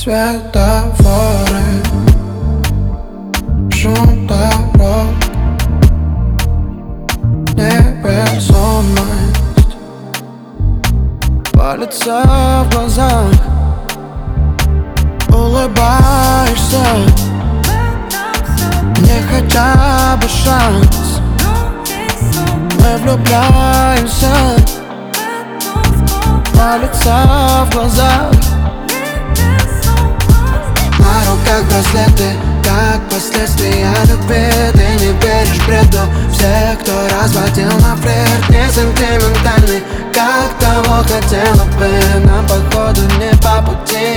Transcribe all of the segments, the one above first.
Светофоры, шум дорог, невесомость палится в глазах. Улыбаешься, мне хотя бы шанс. Мы влюбляемся, палится в глазах. На руках браслеты, как последствия любви. Ты не веришь бреду всех, кто разводил на флирт. Не сентиментальный, как того хотела бы. Нам походу не по пути.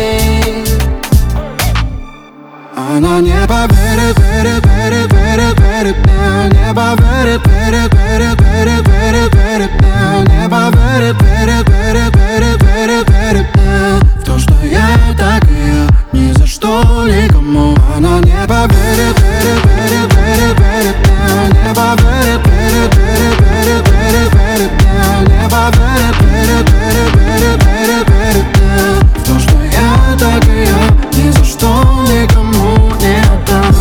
Она не поверит, верит, верит, верит, верит мне. Не поверит, верит, верит, верит, верит, верит мне. Не поверит, верит, верит, верит, верит, верит мне. В то, что я так и я, ни за что никому. Она не поверит, верит, верит, верит, верит мне. Не поверит, верит, верит, верит, верит, верит мне. Не поверит, верит, верит, верит, верит, верит мне. В то, что я так и я, ни за что никому не отдам.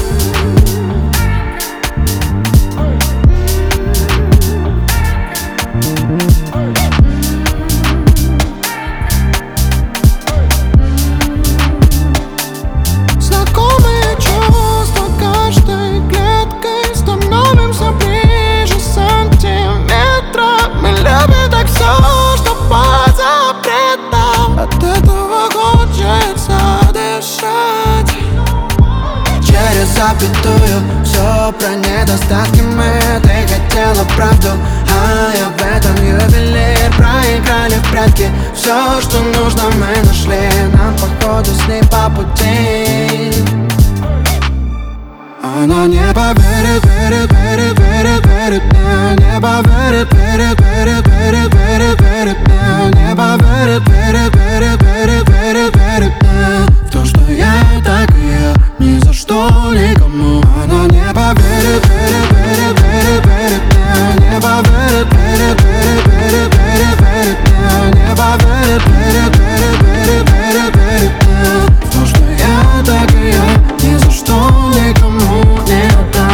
Знакомые чувства каждой клеткой. Становимся ближе сантиметрами. Любим так все, что по запретам. От этого хочется дышать. Через запятую все про недостатки мы. Ты хотела правду, а я в этом ювелир. Проиграли в прятки, все, что нужно, мы нашли. Нам походу с ней по пути. Она не поверит, верит, верит, верит, верит мне. Не поверит, верит, верит, верит, верит, верит мне. Не поверит, верит, верит, верит, верит, верит мне. В то, что я так и я, ни за что никому. Она не поверит, верит, верит, верит, верит мне. Не поверит, верит, верит, верит, верит, верит мне. Не поверит, верит, верит, верит, верит, верит мне. В то, что я так и я, ни за что никому не отдам.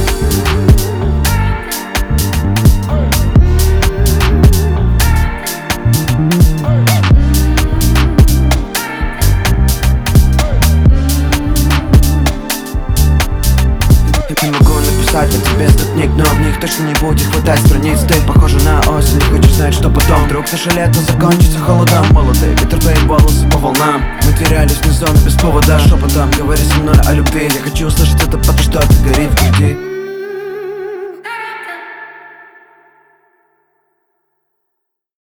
Я не могу написать о тебе 100 книг, но в них точно не будет хватать страниц. Ты похожа на осень, не хочешь знать, что потом. Вдруг наше лето закончится холодом. Молодые ветер, твои волосы по волнам. Мы терялись вне зоны без повода. Шепотом говори со мной о любви. Я хочу услышать это, потому что это горит в груди.